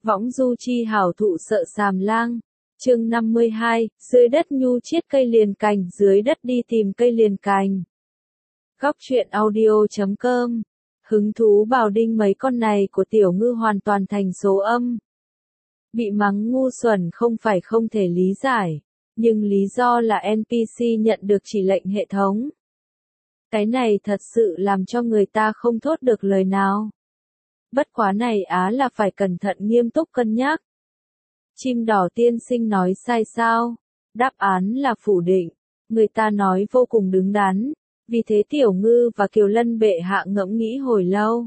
Võng du chi hảo thụ sợ sàm lang. Chương 52, dưới đất nhu chiết cây liền cành, dưới đất đi tìm cây liền cành. Góc truyện audio.com. Hứng thú bào đinh mấy con này của tiểu ngư hoàn toàn thành số âm. Bị mắng ngu xuẩn không phải không thể lý giải, nhưng lý do là NPC nhận được chỉ lệnh hệ thống. Cái này thật sự làm cho người ta không thốt được lời nào. Bất quá này á là phải cẩn thận nghiêm túc cân nhắc. Chim đỏ tiên sinh nói sai sao? Đáp án là phủ định. Người ta nói vô cùng đứng đắn. Vì thế Tiểu Ngư và Kiều Lân bệ hạ ngẫm nghĩ hồi lâu.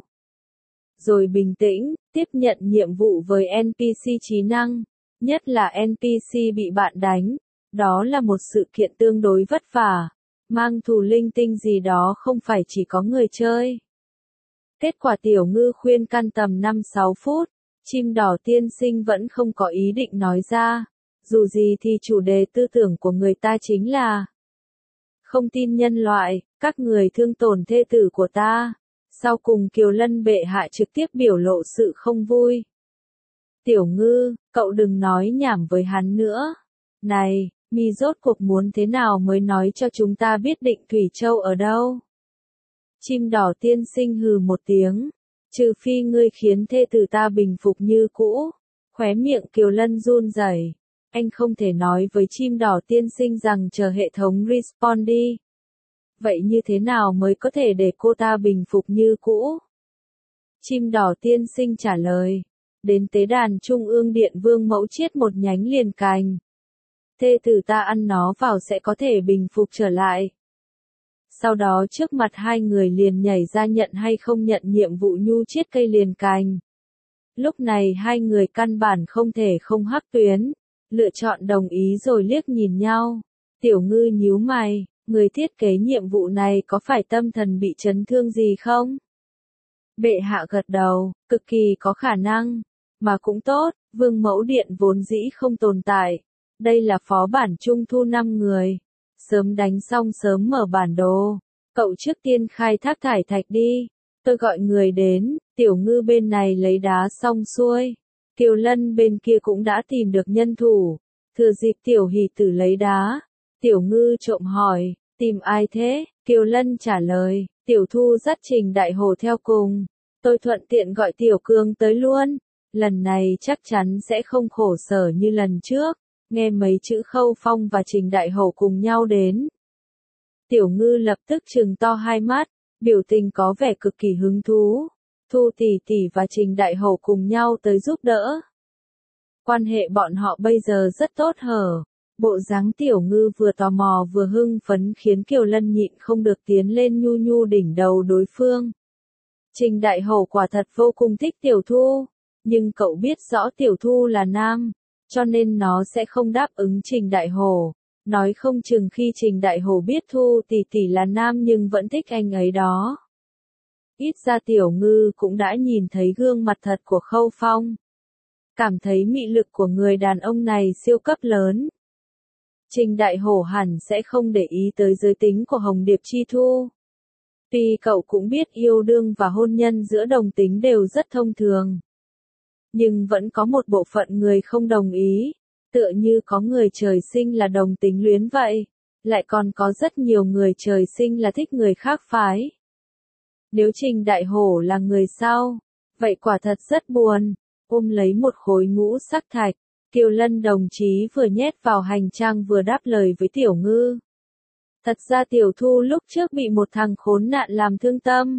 Rồi bình tĩnh, tiếp nhận nhiệm vụ với NPC trí năng. Nhất là NPC bị bạn đánh. Đó là một sự kiện tương đối vất vả. Mang thù linh tinh gì đó không phải chỉ có người chơi. Kết quả Tiểu Ngư khuyên can tầm 5-6 phút, chim đỏ tiên sinh vẫn không có ý định nói ra. Dù gì thì chủ đề tư tưởng của người ta chính là không tin nhân loại, các người thương tổn thê tử của ta. Sau cùng Kiều Lân bệ hạ trực tiếp biểu lộ sự không vui. Tiểu Ngư, cậu đừng nói nhảm với hắn nữa. Này, mi rốt cuộc muốn thế nào mới nói cho chúng ta biết Định Thủy Châu ở đâu? Chim đỏ tiên sinh hừ một tiếng. Trừ phi ngươi khiến thê tử ta bình phục như cũ. Khóe miệng Kiều Lân run rẩy. Anh không thể nói với chim đỏ tiên sinh rằng chờ hệ thống respawn đi. Vậy như thế nào mới có thể để cô ta bình phục như cũ? Chim đỏ tiên sinh trả lời. Đến tế đàn Trung ương Điện Vương mẫu chiết một nhánh liền cành. Thê tử ta ăn nó vào sẽ có thể bình phục trở lại. Sau đó trước mặt hai người liền nhảy ra nhận hay không nhận nhiệm vụ nhu chiết cây liền cành. Lúc này hai người căn bản không thể không hắc tuyến, lựa chọn đồng ý rồi liếc nhìn nhau. Tiểu Ngư nhíu mày, người thiết kế nhiệm vụ này có phải tâm thần bị chấn thương gì không? Bệ hạ gật đầu, cực kỳ có khả năng, mà cũng tốt, Vương mẫu điện vốn dĩ không tồn tại. Đây là phó bản trung thu 5 người. Sớm đánh xong sớm mở bản đồ. Cậu trước tiên khai thác thải thạch đi. Tôi gọi người đến, Tiểu Ngư bên này lấy đá xong xuôi. Kiều Lân bên kia cũng đã tìm được nhân thủ. Thừa dịp Tiểu Hỷ Tử lấy đá. Tiểu Ngư trộm hỏi, tìm ai thế? Kiều Lân trả lời, Tiểu Thu dắt Trình Đại Hổ theo cùng. Tôi thuận tiện gọi Tiểu Cương tới luôn. Lần này chắc chắn sẽ không khổ sở như lần trước. Nghe mấy chữ Khâu Phong và Trình Đại Hổ cùng nhau đến. Tiểu Ngư lập tức trừng to hai mắt, biểu tình có vẻ cực kỳ hứng thú. Thu tỷ tỷ và Trình Đại Hổ cùng nhau tới giúp đỡ. Quan hệ bọn họ bây giờ rất tốt hở. Bộ dáng Tiểu Ngư vừa tò mò vừa hưng phấn khiến Kiều Lân nhịn không được tiến lên nhu nhu đỉnh đầu đối phương. Trình Đại Hổ quả thật vô cùng thích Tiểu Thu, nhưng cậu biết rõ Tiểu Thu là nam. Cho nên nó sẽ không đáp ứng Trình Đại Hổ. Nói không chừng khi Trình Đại Hổ biết Thu tỷ tỷ là nam nhưng vẫn thích anh ấy đó. Ít ra Tiểu Ngư cũng đã nhìn thấy gương mặt thật của Khâu Phong. Cảm thấy mị lực của người đàn ông này siêu cấp lớn. Trình Đại Hổ hẳn sẽ không để ý tới giới tính của Hồng Điệp Chi Thu. Tuy cậu cũng biết yêu đương và hôn nhân giữa đồng tính đều rất thông thường. Nhưng vẫn có một bộ phận người không đồng ý, tựa như có người trời sinh là đồng tính luyến vậy, lại còn có rất nhiều người trời sinh là thích người khác phái. Nếu Trình Đại Hổ là người sau, vậy quả thật rất buồn. Ôm lấy một khối ngũ sắc thạch, Kiều Lân đồng chí vừa nhét vào hành trang vừa đáp lời với Tiểu Ngư. Thật ra Tiểu Thu lúc trước bị một thằng khốn nạn làm thương tâm,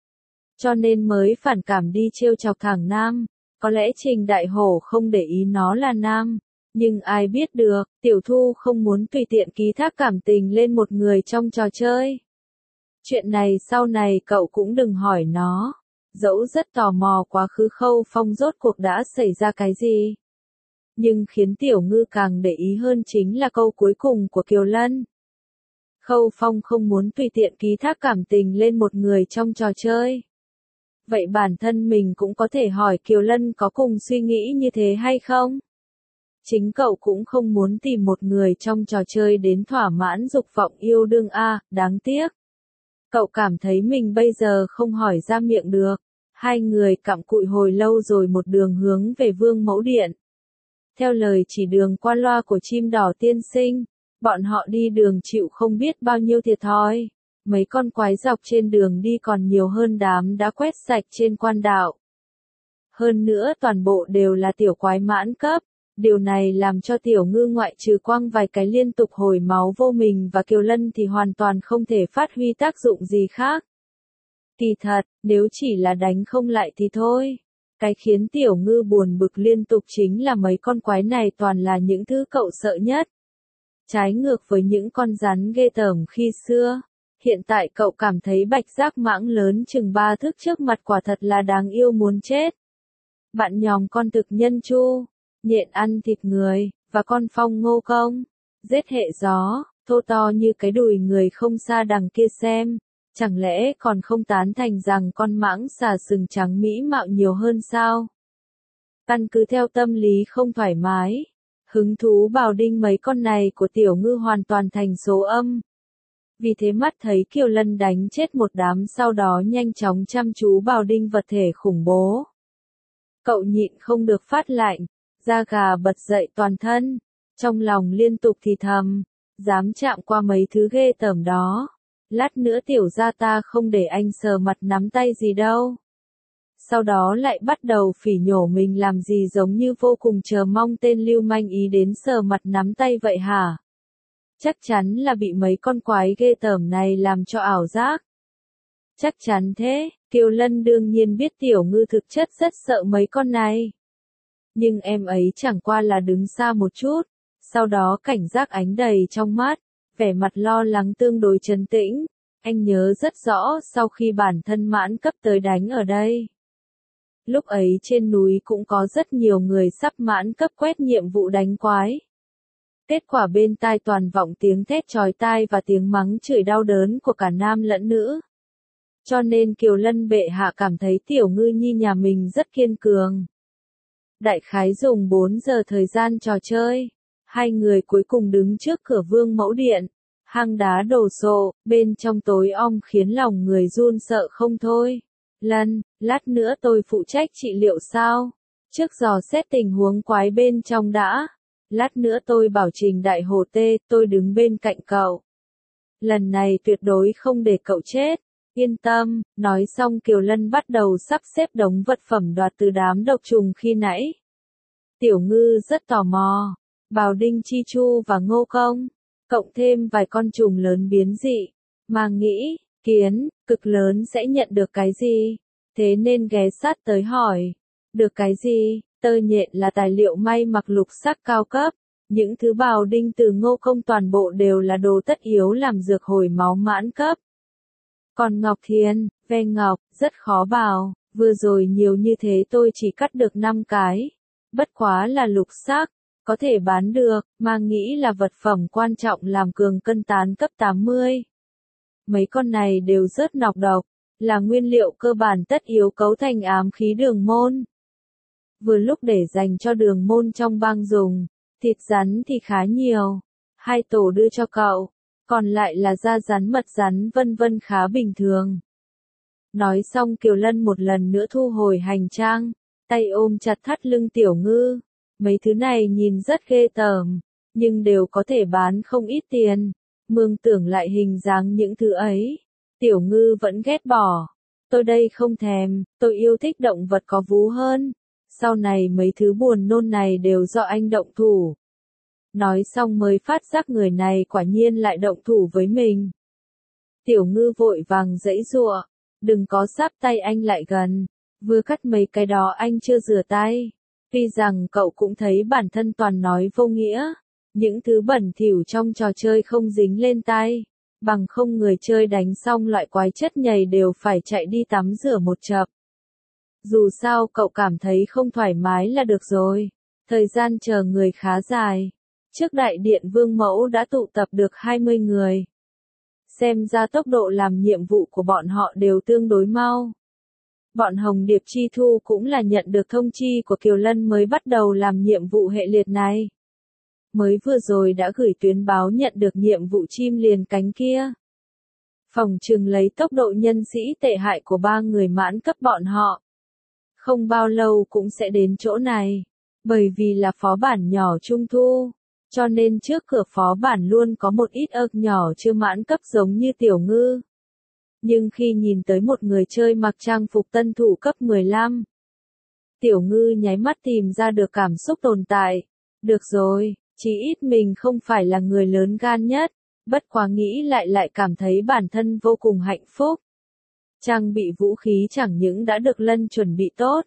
cho nên mới phản cảm đi trêu chọc thằng nam. Có lẽ Trình Đại Hổ không để ý nó là nam, nhưng ai biết được, Tiểu Thu không muốn tùy tiện ký thác cảm tình lên một người trong trò chơi. Chuyện này sau này cậu cũng đừng hỏi nó, dẫu rất tò mò quá khứ Khâu Phong rốt cuộc đã xảy ra cái gì. Nhưng khiến Tiểu Ngư càng để ý hơn chính là câu cuối cùng của Kiều Lân. Khâu Phong không muốn tùy tiện ký thác cảm tình lên một người trong trò chơi. Vậy bản thân mình cũng có thể hỏi Kiều Lân có cùng suy nghĩ như thế hay không? Chính cậu cũng không muốn tìm một người trong trò chơi đến thỏa mãn dục vọng yêu đương a, đáng tiếc. Cậu cảm thấy mình bây giờ không hỏi ra miệng được. Hai người cặm cụi hồi lâu rồi một đường hướng về Vương Mẫu Điện. Theo lời chỉ đường qua loa của chim đỏ tiên sinh, bọn họ đi đường chịu không biết bao nhiêu thiệt thòi. Mấy con quái dọc trên đường đi còn nhiều hơn đám đã quét sạch trên quan đạo. Hơn nữa toàn bộ đều là tiểu quái mãn cấp. Điều này làm cho Tiểu Ngư ngoại trừ quăng vài cái liên tục hồi máu vô mình và Kiều Lân thì hoàn toàn không thể phát huy tác dụng gì khác. Kỳ thật, nếu chỉ là đánh không lại thì thôi. Cái khiến Tiểu Ngư buồn bực liên tục chính là mấy con quái này toàn là những thứ cậu sợ nhất. Trái ngược với những con rắn ghê tởm khi xưa, hiện tại cậu cảm thấy bạch giác mãng lớn chừng 3 thước trước mặt quả thật là đáng yêu muốn chết. Bạn nhòm con thực nhân chu, nhện ăn thịt người, và con phong ngô công, giết hệ gió, thô to như cái đùi người không xa đằng kia xem, chẳng lẽ còn không tán thành rằng con mãng xà sừng trắng mỹ mạo nhiều hơn sao? Căn cứ theo tâm lý không thoải mái, hứng thú bào đinh mấy con này của Tiểu Ngư hoàn toàn thành số âm. Vì thế mắt thấy Kiều Lân đánh chết một đám sau đó nhanh chóng chăm chú bào đinh vật thể khủng bố. Cậu nhịn không được phát lạnh, da gà bật dậy toàn thân, trong lòng liên tục thì thầm, dám chạm qua mấy thứ ghê tởm đó. Lát nữa tiểu gia ta không để anh sờ mặt nắm tay gì đâu. Sau đó lại bắt đầu phỉ nhổ mình làm gì giống như vô cùng chờ mong tên lưu manh ý đến sờ mặt nắm tay vậy hả? Chắc chắn là bị mấy con quái ghê tởm này làm cho ảo giác. Chắc chắn thế, Kiều Lân đương nhiên biết Tiểu Ngư thực chất rất sợ mấy con này. Nhưng em ấy chẳng qua là đứng xa một chút, sau đó cảnh giác ánh đầy trong mắt, vẻ mặt lo lắng tương đối trấn tĩnh. Anh nhớ rất rõ sau khi bản thân mãn cấp tới đánh ở đây. Lúc ấy trên núi cũng có rất nhiều người sắp mãn cấp quét nhiệm vụ đánh quái. Kết quả bên tai toàn vọng tiếng thét chói tai và tiếng mắng chửi đau đớn của cả nam lẫn nữ. Cho nên Kiều Lân bệ hạ cảm thấy Tiểu Ngư nhi nhà mình rất kiên cường. Đại khái dùng 4 giờ thời gian trò chơi, hai người cuối cùng đứng trước cửa Vương Mẫu Điện. Hang đá đồ sộ, bên trong tối om khiến lòng người run sợ không thôi. Lân, lát nữa tôi phụ trách trị liệu sao? Trước dò xét tình huống quái bên trong đã. Lát nữa tôi bảo Trình Đại Hồ Tê, tôi đứng bên cạnh cậu. Lần này tuyệt đối không để cậu chết. Yên tâm, nói xong Kiều Lân bắt đầu sắp xếp đống vật phẩm đoạt từ đám độc trùng khi nãy. Tiểu Ngư rất tò mò. Bào đinh chi chu và ngô công. Cộng thêm vài con trùng lớn biến dị, mà nghĩ, kiến, cực lớn sẽ nhận được cái gì? Thế nên ghé sát tới hỏi, được cái gì? Tơ nhện là tài liệu may mặc lục sắc cao cấp, những thứ bào đinh từ ngô công toàn bộ đều là đồ tất yếu làm dược hồi máu mãn cấp. Còn ngọc thiền, ve ngọc, rất khó bào, vừa rồi nhiều như thế tôi chỉ cắt được 5 cái, bất quá là lục sắc. Có thể bán được, mà nghĩ là vật phẩm quan trọng làm cường cân tán cấp 80. Mấy con này đều rất nọc độc, là nguyên liệu cơ bản tất yếu cấu thành ám khí đường môn. Vừa lúc để dành cho đường môn trong bang dùng, thịt rắn thì khá nhiều, 2 tổ đưa cho cậu, còn lại là da rắn mật rắn vân vân khá bình thường. Nói xong Kiều Lân một lần nữa thu hồi hành trang, tay ôm chặt thắt lưng Tiểu Ngư. Mấy thứ này nhìn rất ghê tởm, nhưng đều có thể bán không ít tiền. Mường tưởng lại hình dáng những thứ ấy. Tiểu Ngư vẫn ghét bỏ. Tôi đây không thèm, tôi yêu thích động vật có vú hơn. Sau này mấy thứ buồn nôn này đều do anh động thủ. Nói xong mới phát giác người này quả nhiên lại động thủ với mình. Tiểu Ngư vội vàng giãy giụa, đừng có sáp tay anh lại gần. Vừa cắt mấy cái đó anh chưa rửa tay. Tuy rằng cậu cũng thấy bản thân toàn nói vô nghĩa, những thứ bẩn thỉu trong trò chơi không dính lên tay, bằng không người chơi đánh xong loại quái chất nhầy đều phải chạy đi tắm rửa một chập. Dù sao cậu cảm thấy không thoải mái là được rồi, thời gian chờ người khá dài. Trước đại điện Vương Mẫu đã tụ tập được 20 người. Xem ra tốc độ làm nhiệm vụ của bọn họ đều tương đối mau. Bọn Hồng Điệp Chi Thu cũng là nhận được thông chi của Kiều Lân mới bắt đầu làm nhiệm vụ hệ liệt này. Mới vừa rồi đã gửi tuyến báo nhận được nhiệm vụ chim liền cánh kia. Phỏng chừng lấy tốc độ nhân sĩ tệ hại của 3 người mãn cấp bọn họ, không bao lâu cũng sẽ đến chỗ này. Bởi vì là phó bản nhỏ trung thu, cho nên trước cửa phó bản luôn có một ít ớt nhỏ chưa mãn cấp giống như Tiểu Ngư. Nhưng khi nhìn tới một người chơi mặc trang phục tân thủ cấp 15, Tiểu Ngư nháy mắt tìm ra được cảm xúc tồn tại. Được rồi, chí ít mình không phải là người lớn gan nhất, bất quá nghĩ lại cảm thấy bản thân vô cùng hạnh phúc. Trang bị vũ khí chẳng những đã được Lân chuẩn bị tốt,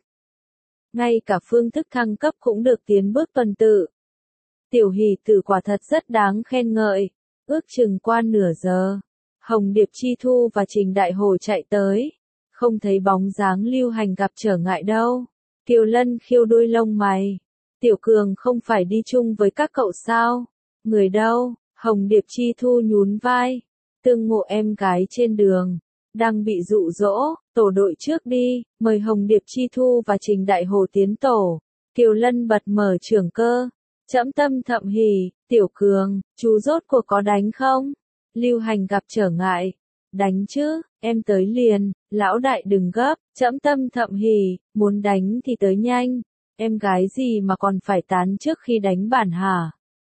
ngay cả phương thức thăng cấp cũng được tiến bước tuần tự. Tiểu hỷ tử quả thật rất đáng khen ngợi. Ước chừng qua nửa giờ, Hồng Điệp Chi Thu và Trình Đại Hồ chạy tới. Không thấy bóng dáng Lưu Hành gặp trở ngại đâu. Kiều Lân khiêu đôi lông mày. Tiểu Cường không phải đi chung với các cậu sao? Người đâu? Hồng Điệp Chi Thu nhún vai. Tương ngộ em gái trên đường. Đang bị dụ dỗ, tổ đội trước đi, mời Hồng Điệp Chi Thu và Trình Đại Hồ tiến tổ. Kiều Lân bật mở trưởng cơ. Trẫm tâm thậm hỉ, Tiểu Cường, chú rốt cuộc có đánh không? Lưu Hành gặp trở ngại. Đánh chứ, em tới liền, lão đại đừng gấp, trẫm tâm thậm hỉ, muốn đánh thì tới nhanh. Em gái gì mà còn phải tán trước khi đánh bản hả?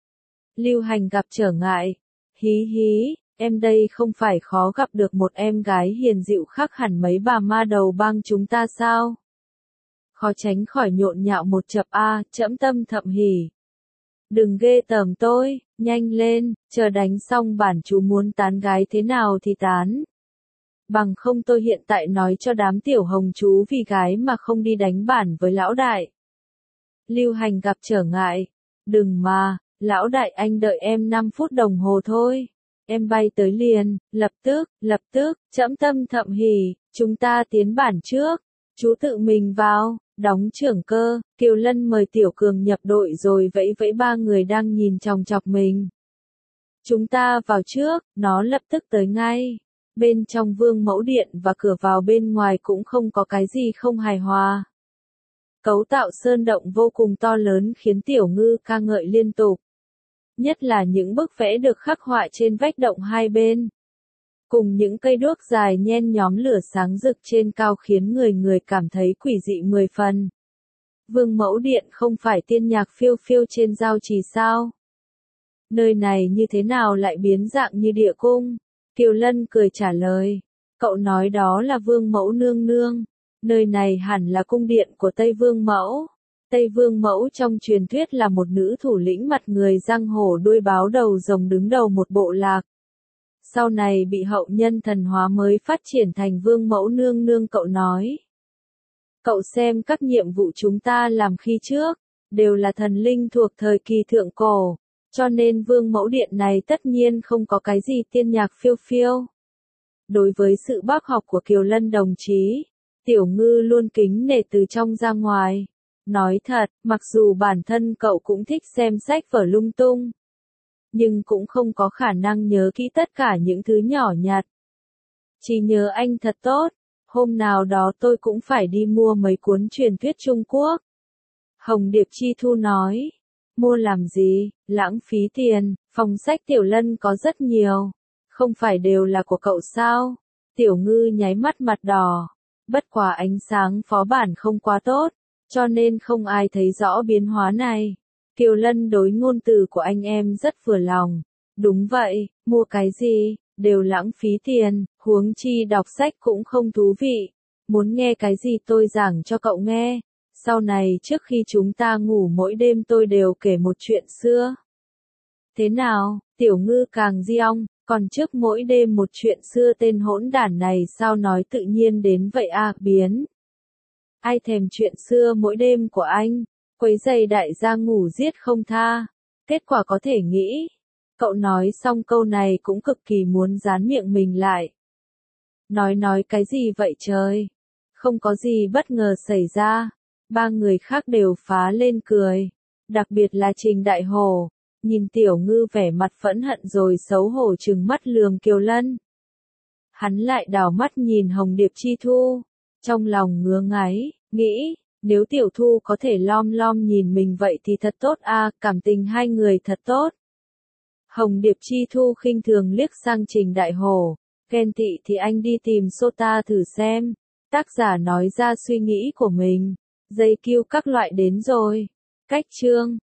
Lưu Hành gặp trở ngại. Hí hí, em đây không phải khó gặp được một em gái hiền dịu khác hẳn mấy bà ma đầu bang chúng ta sao? Khó tránh khỏi nhộn nhạo một chập a, trẫm tâm thậm hỉ. Đừng ghê tởm tôi, nhanh lên, chờ đánh xong bản chú muốn tán gái thế nào thì tán. Bằng không tôi hiện tại nói cho đám tiểu hồng chú vì gái mà không đi đánh bản với lão đại. Lưu Hành gặp trở ngại. Đừng mà, lão đại anh đợi em 5 phút đồng hồ thôi. Em bay tới liền, lập tức, trẫm tâm thậm hỉ, chúng ta tiến bản trước. Chú tự mình vào, đóng trưởng cơ, Kiều Lân mời Tiểu Cường nhập đội rồi vẫy vẫy ba người đang nhìn chòng chọc mình. Chúng ta vào trước, nó lập tức tới ngay. Bên trong Vương Mẫu Điện và cửa vào bên ngoài cũng không có cái gì không hài hòa. Cấu tạo sơn động vô cùng to lớn khiến Tiểu Ngư ca ngợi liên tục. Nhất là những bức vẽ được khắc họa trên vách động hai bên. Cùng những cây đuốc dài nhen nhóm lửa sáng rực trên cao khiến người cảm thấy quỷ dị 10 phần. Vương Mẫu Điện không phải tiên nhạc phiêu phiêu trên giao trì sao? Nơi này như thế nào lại biến dạng như địa cung? Kiều Lân cười trả lời. Cậu nói đó là Vương Mẫu nương nương. Nơi này hẳn là cung điện của Tây Vương Mẫu. Tây Vương Mẫu trong truyền thuyết là một nữ thủ lĩnh mặt người giang hồ đuôi báo đầu rồng đứng đầu một bộ lạc. Sau này bị hậu nhân thần hóa mới phát triển thành Vương Mẫu nương nương cậu nói. Cậu xem các nhiệm vụ chúng ta làm khi trước, đều là thần linh thuộc thời kỳ thượng cổ, cho nên Vương Mẫu Điện này tất nhiên không có cái gì tiên nhạc phiêu phiêu. Đối với sự bác học của Kiều Lân đồng chí, Tiểu Ngư luôn kính nể từ trong ra ngoài. Nói thật, mặc dù bản thân cậu cũng thích xem sách vở lung tung, nhưng cũng không có khả năng nhớ kỹ tất cả những thứ nhỏ nhặt. Chỉ nhớ anh thật tốt, hôm nào đó tôi cũng phải đi mua mấy cuốn truyền thuyết Trung Quốc. Hồng Điệp Chi Thu nói, mua làm gì, lãng phí tiền, phòng sách Tiểu Lân có rất nhiều, không phải đều là của cậu sao? Tiểu Ngư nháy mắt mặt đỏ, bất quá ánh sáng phó bản không quá tốt, cho nên không ai thấy rõ biến hóa này. Kiều Lân đối ngôn từ của anh em rất vừa lòng. Đúng vậy, mua cái gì, đều lãng phí tiền, huống chi đọc sách cũng không thú vị. Muốn nghe cái gì tôi giảng cho cậu nghe. Sau này trước khi chúng ta ngủ mỗi đêm tôi đều kể một chuyện xưa. Thế nào, Tiểu Ngư càng giong, còn trước mỗi đêm một chuyện xưa tên hỗn đản này sao nói tự nhiên đến vậy à, biến. Ai thèm chuyện xưa mỗi đêm của anh, quấy giày đại gia ngủ giết không tha. Kết quả có thể nghĩ. Cậu nói xong câu này cũng cực kỳ muốn dán miệng mình lại. Nói cái gì vậy trời? Không có gì bất ngờ xảy ra. Ba người khác đều phá lên cười. Đặc biệt là Trình Đại Hồ. Nhìn Tiểu Ngư vẻ mặt phẫn hận rồi xấu hổ trừng mắt lườm Kiều Lân. Hắn lại đảo mắt nhìn Hồng Điệp Chi Thu. Trong lòng ngứa ngáy, nghĩ, nếu Tiểu Thu có thể lom lom nhìn mình vậy thì thật tốt à, cảm tình hai người thật tốt. Hồng Điệp Chi Thu khinh thường liếc sang Trình Đại Hồ. Ghen tị thì anh đi tìm Sota thử xem. Tác giả nói ra suy nghĩ của mình. Dây cue các loại đến rồi. Cách chương